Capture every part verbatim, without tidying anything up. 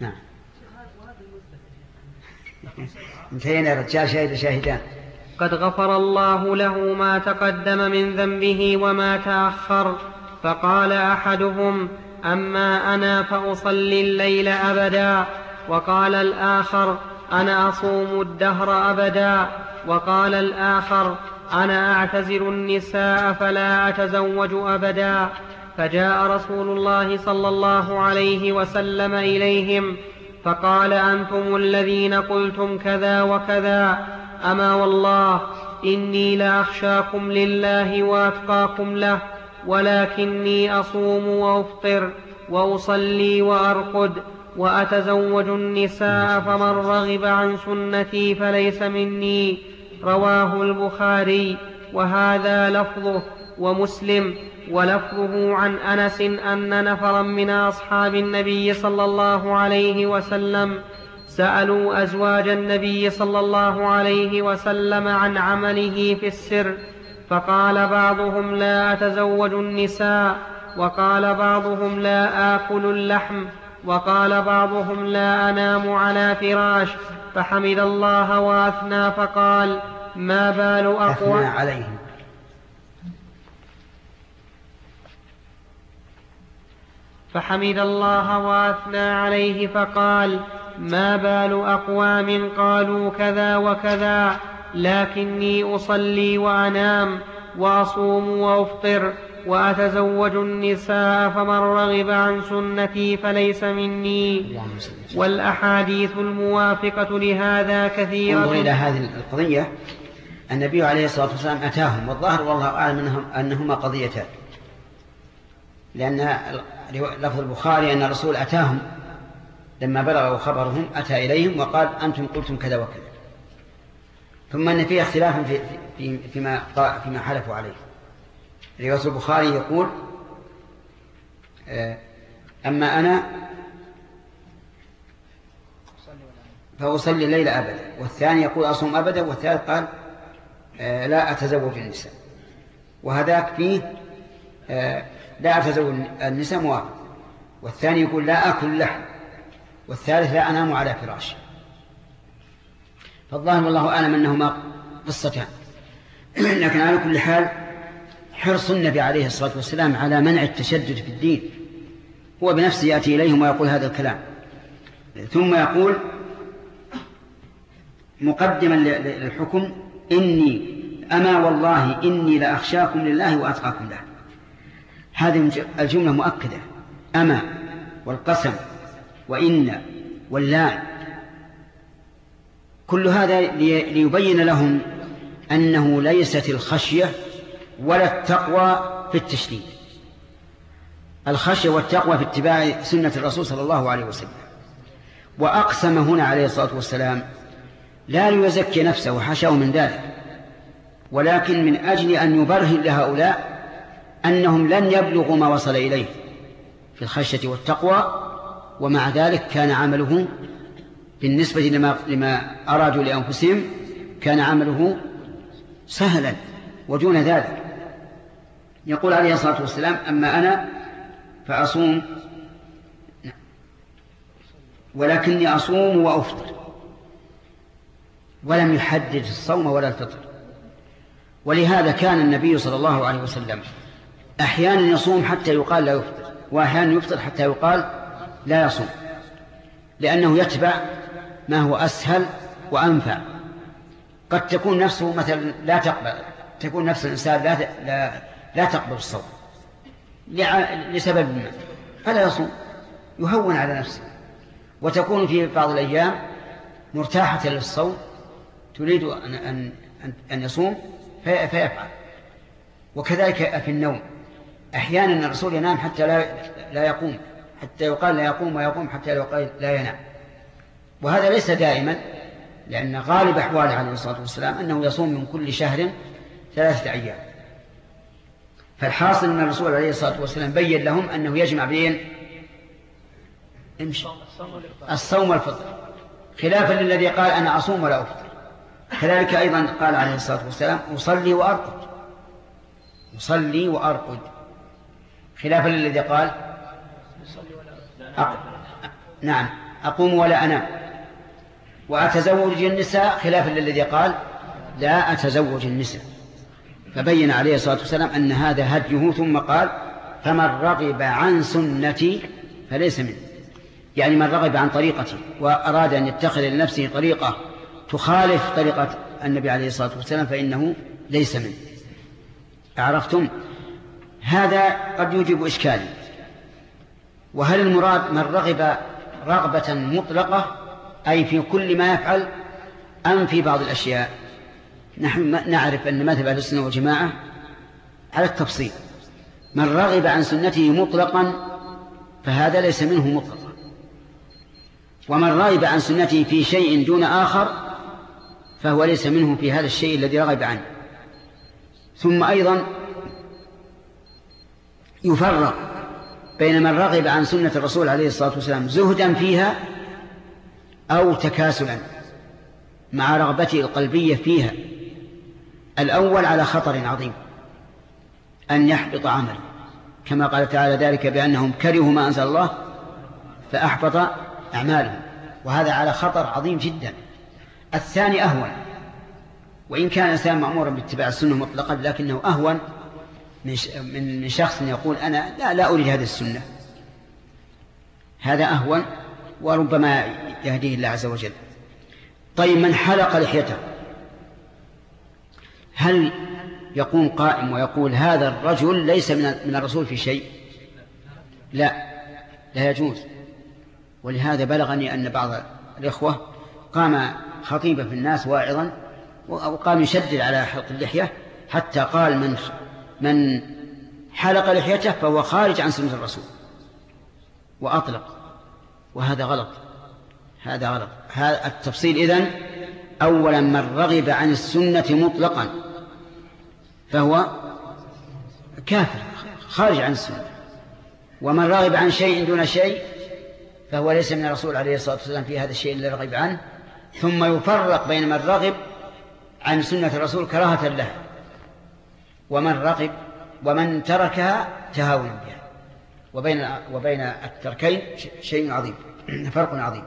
نعم. انتهينا رجال شاهد شاهدان. قد غفر الله له ما تقدم من ذنبه وما تأخر. فقال أحدهم: أما أنا فأصلي الليل أبدا. وقال الآخر: أنا أصوم الدهر أبدا. وقال الآخر: أنا أعتزل النساء فلا أتزوج أبدا. فجاء رسول الله صلى الله عليه وسلم إليهم فقال: أنتم الذين قلتم كذا وكذا. أما والله إني لأخشاكم لله وأتقاكم له، ولكني أصوم وأفطر وأصلي وأرقد وأتزوج النساء، فمن رغب عن سنتي فليس مني. رواه البخاري وهذا لفظه، ومسلم ولفظه عن أنس أن نفرا من أصحاب النبي صلى الله عليه وسلم سألوا أزواج النبي صلى الله عليه وسلم عن عمله في السر، فقال بعضهم: لا أتزوج النساء. وقال بعضهم: لا آكل اللحم. وقال بعضهم: لا أنام على فراش. فحمد الله وأثنى فقال: ما بال أقوى عليهم فحمد الله وأثنى عليه فقال: ما بال أقوام قالوا كذا وكذا، لكني أصلي وأنام وأصوم وأفطر وأتزوج النساء، فمن رغب عن سنتي فليس مني. والأحاديث الموافقة لهذا كثيرة. انظر إلى هذه القضية. النبي عليه الصلاة والسلام أتاهم، والظاهر والله أعلم أنهما قضيتان، لأن لفظ البخاري أن الرسول أتاهم لما بلغوا خبرهم، أتى إليهم وقال: أنتم قلتم كذا وكذا. ثم أن فيه اختلاف في في فيما فيما حلفوا عليه. رواية البخاري يقول: أما أنا فأصلي الليل أبدا، والثاني يقول: أصوم أبدا، والثالث قال: لا أتزوج النساء. وهذاك فيه لا أتزوج النساء موافق، والثاني يقول: لا أكل اللحم، والثالث: لا أنام على فراش. فالظاهر والله أعلم أنهما قصتان. لكن على كل حال حرص النبي عليه الصلاة والسلام على منع التشدد في الدين. هو بنفسه يأتي إليهم ويقول هذا الكلام، ثم يقول مقدما للحكم: إني أما والله إني لأخشاكم لله وأتقاكم له. هذه الجملة مؤكدة: أما والقسم وإن واللام، كل هذا ليبين لهم أنه ليست الخشية ولا التقوى في التشديد. الخشية والتقوى في اتباع سنة الرسول صلى الله عليه وسلم. وأقسم هنا عليه الصلاة والسلام لا ليزكي نفسه وحاشاه من ذلك، ولكن من أجل أن يبرهن لهؤلاء أنهم لن يبلغوا ما وصل إليه في الخشية والتقوى، ومع ذلك كان عمله بالنسبة لما, لما أرادوا لأنفسهم كان عمله سهلا ودون ذلك. يقول عليه الصلاة والسلام: أما أنا فأصوم، ولكني أصوم وأفطر، ولم يحدد الصوم ولا الفطر. ولهذا كان النبي صلى الله عليه وسلم أحيانا يصوم حتى يقال لا يفطر، وأحيانا يفطر حتى يقال لا يصوم، لأنه يتبع ما هو أسهل وأنفع. قد تكون نفسه مثلا لا تقبل، تكون نفس الإنسان لا, لا, لا تقبل الصوم لسبب ما، فلا يصوم، يهون على نفسه. وتكون في بعض الأيام مرتاحة للصوم تريد أن, أن, أن يصوم فيفعل. وكذلك في النوم، أحيانا الرسول ينام حتى لا, لا يقوم، حتى يقال لا يقوم، ويقوم حتى يقال لا ينام. وهذا ليس دائما، لأن غالب أحواله عليه الصلاة والسلام أنه يصوم من كل شهر ثلاثة أيام. فالحاصل أن الرسول عليه الصلاة والسلام بين لهم أنه يجمع بين الصوم والفطر، خلافا للذي قال أنا أصوم ولا أفطر. كذلك أيضا قال عليه الصلاة والسلام: أصلي وأرقد، أصلي وأرقد، خلافا للذي قال أقل. نعم، أقوم ولا أنام، وأتزوج النساء خلافا للذي قال لا أتزوج النساء. فبين عليه الصلاة والسلام أن هذا هديه، ثم قال فمن رغب عن سنتي فليس منه، يعني من رغب عن طريقتي وأراد أن يتخذ لنفسه طريقة تخالف طريقة النبي عليه الصلاة والسلام فإنه ليس منه. عرفتم؟ هذا قد يوجب إشكالي. وهل المراد من رغب رغبة مطلقة أي في كل ما يفعل أم في بعض الأشياء؟ نحن نعرف أن مذهب أهل السنة والجماعة على التفصيل، من رغب عن سنته مطلقا فهذا ليس منه مطلقا، ومن رغب عن سنته في شيء دون آخر فهو ليس منه في هذا الشيء الذي رغب عنه. ثم أيضا يفرق بين من رغب عن سنة الرسول عليه الصلاة والسلام زهدا فيها أو تكاسلا مع رغبته القلبية فيها. الأول على خطر عظيم أن يحبط عمله، كما قال تعالى ذلك بأنهم كرهوا ما أنزل الله فأحبط أعمالهم، وهذا على خطر عظيم جدا. الثاني أهون، وإن كان الإنسان مأمورا باتباع السنة مطلقا لكنه أهون من شخص يقول أنا لا, لا أريد هذه السنة، هذا أهون وربما يهديه الله عز وجل. طيب من حلق لحيته هل يقوم قائم ويقول هذا الرجل ليس من الرسول في شيء؟ لا، لا يجوز. ولهذا بلغني أن بعض الإخوة قام خطيبا في الناس واعظا وقام يشدد على حلق اللحية حتى قال من من حلق لحيته فهو خارج عن سنة الرسول وأطلق، وهذا غلط، هذا غلط. هذا التفصيل إذن: أولا من رغب عن السنة مطلقا فهو كافر خارج عن السنة، ومن رغب عن شيء دون شيء فهو ليس من الرسول عليه الصلاة والسلام في هذا الشيء الذي رغب عنه. ثم يفرق بين من رغب عن سنة الرسول كراهة لها ومن رغب ومن تركها تهاونا بها، وبين وبين التركين شيء عظيم، فرق عظيم.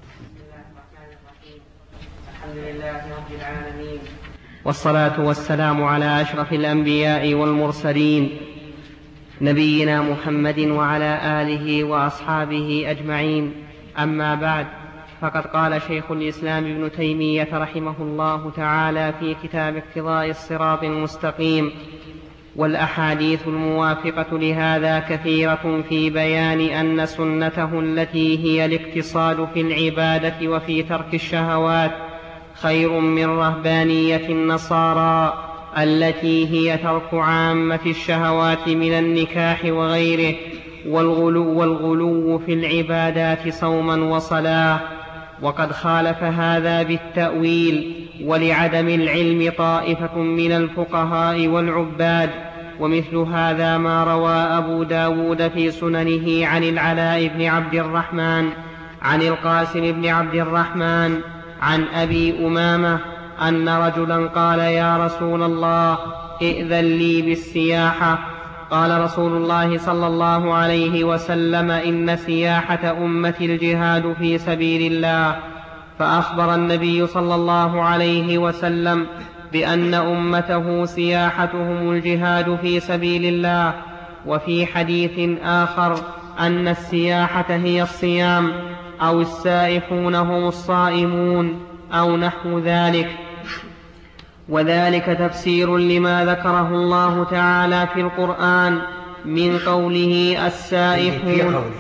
الحمد لله رب العالمين، والصلاة والسلام على أشرف الأنبياء والمرسلين نبينا محمد وعلى آله وأصحابه أجمعين. أما بعد، فقد قال شيخ الإسلام ابن تيمية رحمه الله تعالى في كتاب اقتضاء الصراط المستقيم: والأحاديث الموافقة لهذا كثيرة في بيان أن سنته التي هي الاقتصاد في العبادة وفي ترك الشهوات خير من رهبانية النصارى التي هي ترك عامة الشهوات من النكاح وغيره، والغلو, والغلو في العبادات صوما وصلاة. وقد خالف هذا بالتأويل ولعدم العلم طائفة من الفقهاء والعباد. ومثل هذا ما روى أبو داود في سننه عن العلاء بن عبد الرحمن عن القاسم بن عبد الرحمن عن أبي أمامة أن رجلا قال: يا رسول الله، ائذن لي بالسياحة. قال رسول الله صلى الله عليه وسلم: إن سياحة أمتي الجهاد في سبيل الله. فأخبر النبي صلى الله عليه وسلم بأن أمته سياحتهم الجهاد في سبيل الله. وفي حديث آخر أن السياحة هي الصيام، أو السائحون هم الصائمون، أو نحو ذلك. وذلك تفسير لما ذكره الله تعالى في القرآن من قوله السائحون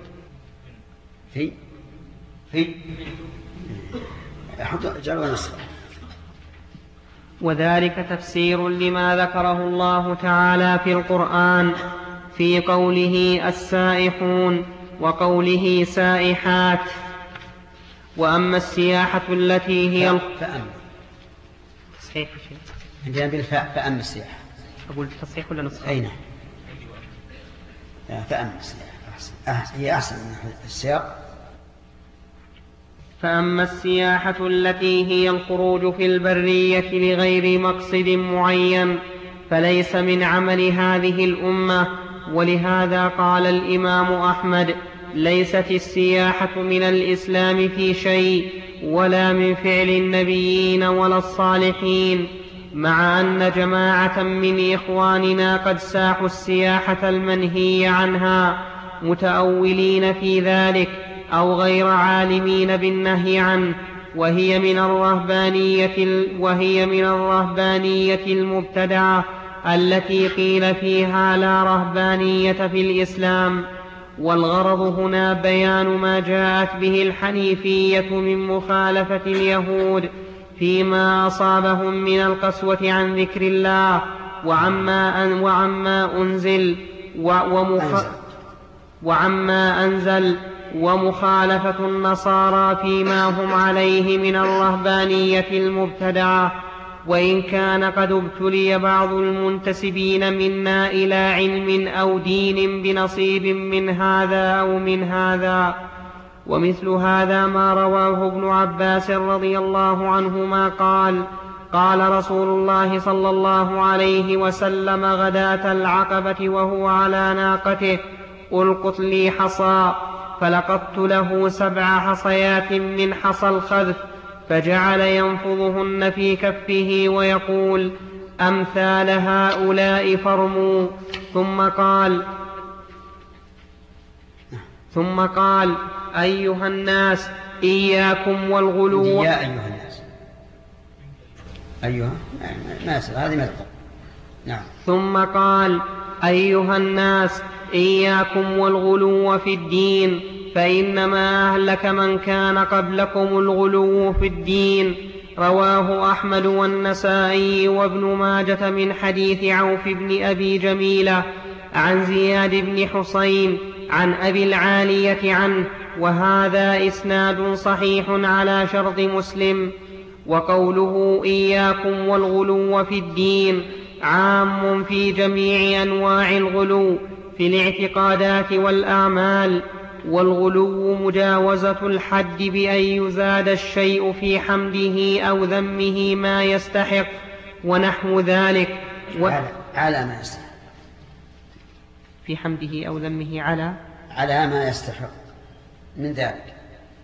في في في وذلك تفسير لما ذكره الله تعالى في القرآن في قوله السائحون وقوله سائحات. وأما السياحة التي هي فأم تصحيح شيء عندنا بالفاء فأم السياحة. أقول تصحيح ولا نصحيح؟ أين فأم السياحة أحسن. هي أحسن من السياق. فأما السياحة التي هي الخروج في البرية لغير مقصد معين فليس من عمل هذه الأمة. ولهذا قال الإمام أحمد: ليست السياحة من الإسلام في شيء ولا من فعل النبيين ولا الصالحين، مع أن جماعة من إخواننا قد ساحوا السياحة المنهي عنها متأولين في ذلك أو غير عالمين بالنهي عنه، وهي من الرهبانية وهي من الرهبانية المبتدعة التي قيل فيها لا رهبانية في الإسلام. والغرض هنا بيان ما جاءت به الحنيفية من مخالفة اليهود فيما أصابهم من القسوة عن ذكر الله وعما, أن وعما أنزل ومخ وعما أنزل ومخالفة النصارى فيما هم عليه من الرهبانية المبتدعة. وإن كان قد ابتلي بعض المنتسبين منا إلى علم أو دين بنصيب من هذا أو من هذا. ومثل هذا ما رواه ابن عباس رضي الله عنهما قال: قال رسول الله صلى الله عليه وسلم غداة العقبة وهو على ناقته: ألقط لي حصى، فلقطت له سبع حصيات من حصى الخذف، فجعل ينفضهن في كفه ويقول: أمثال هؤلاء فرموا. ثم قال ثم قال أيها الناس إياكم والغلو. يا أيها الناس أيها ما يصير هذه مذكر. نعم. ثم قال أيها الناس إياكم والغلو في الدين، فإنما أهلك من كان قبلكم الغلو في الدين. رواه أحمد والنسائي وابن ماجة من حديث عوف بن أبي جميلة عن زياد بن حسين عن أبي العالية عنه، وهذا إسناد صحيح على شرط مسلم. وقوله إياكم والغلو في الدين عام في جميع أنواع الغلو في الاعتقادات والأعمال. والغلو مجاوزة الحد بأن يزاد الشيء في حمده أو ذمه ما يستحق ونحو ذلك. و... على ما يستحق، في حمده أو ذمه على على ما يستحق من ذلك.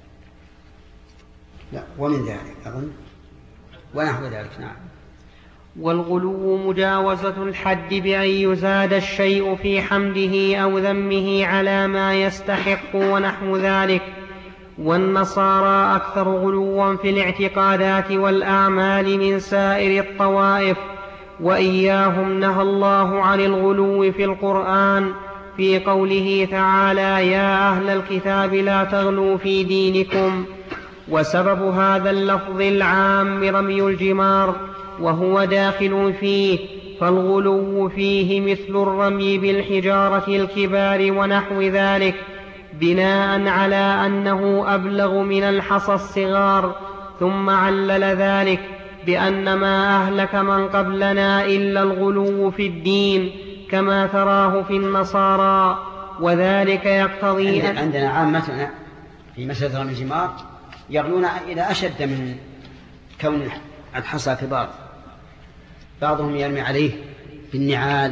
لا ومن ذلك أظن ونحو ذلك. نعم. والغلو مجاوزة الحد بأن يزاد الشيء في حمده أو ذمه على ما يستحق ونحو ذلك. والنصارى أكثر غلوا في الاعتقادات والأعمال من سائر الطوائف، وإياهم نهى الله عن الغلو في القرآن في قوله تعالى: يا أهل الكتاب لا تغلوا في دينكم. وسبب هذا اللفظ العام رمي الجمار، وهو داخل فيه، فالغلو فيه مثل الرمي بالحجارة الكبار ونحو ذلك، بناء على أنه أبلغ من الحصى الصغار. ثم علل ذلك بأن ما أهلك من قبلنا إلا الغلو في الدين كما تراه في النصارى، وذلك يقتضي أن عندنا عامتنا في مسألة رمي الجمار يغلون إلى أشد من كون الحصى كبار. بعضهم يرمي عليه بالنعال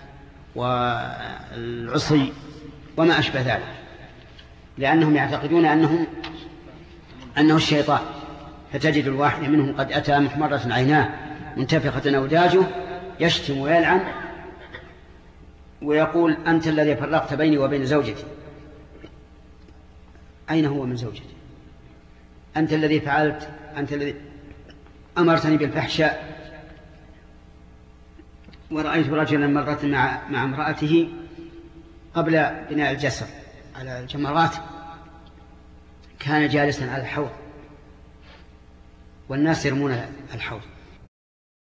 والعصي وما أشبه ذلك، لأنهم يعتقدون أنهم أنه الشيطان. فتجد الواحد منهم قد أتى محمرة عيناه منتفخة أوداجه يشتم ويلعن ويقول: أنت الذي فرقت بيني وبين زوجتي. أين هو من زوجتي؟ أنت الذي فعلت، أنت الذي أمرتني بالفحشاء. ورأيت رجلا مرة مع, مع امرأته قبل بناء الجسر على الجمرات، كان جالسا على الحوض والناس يرمون الحوض،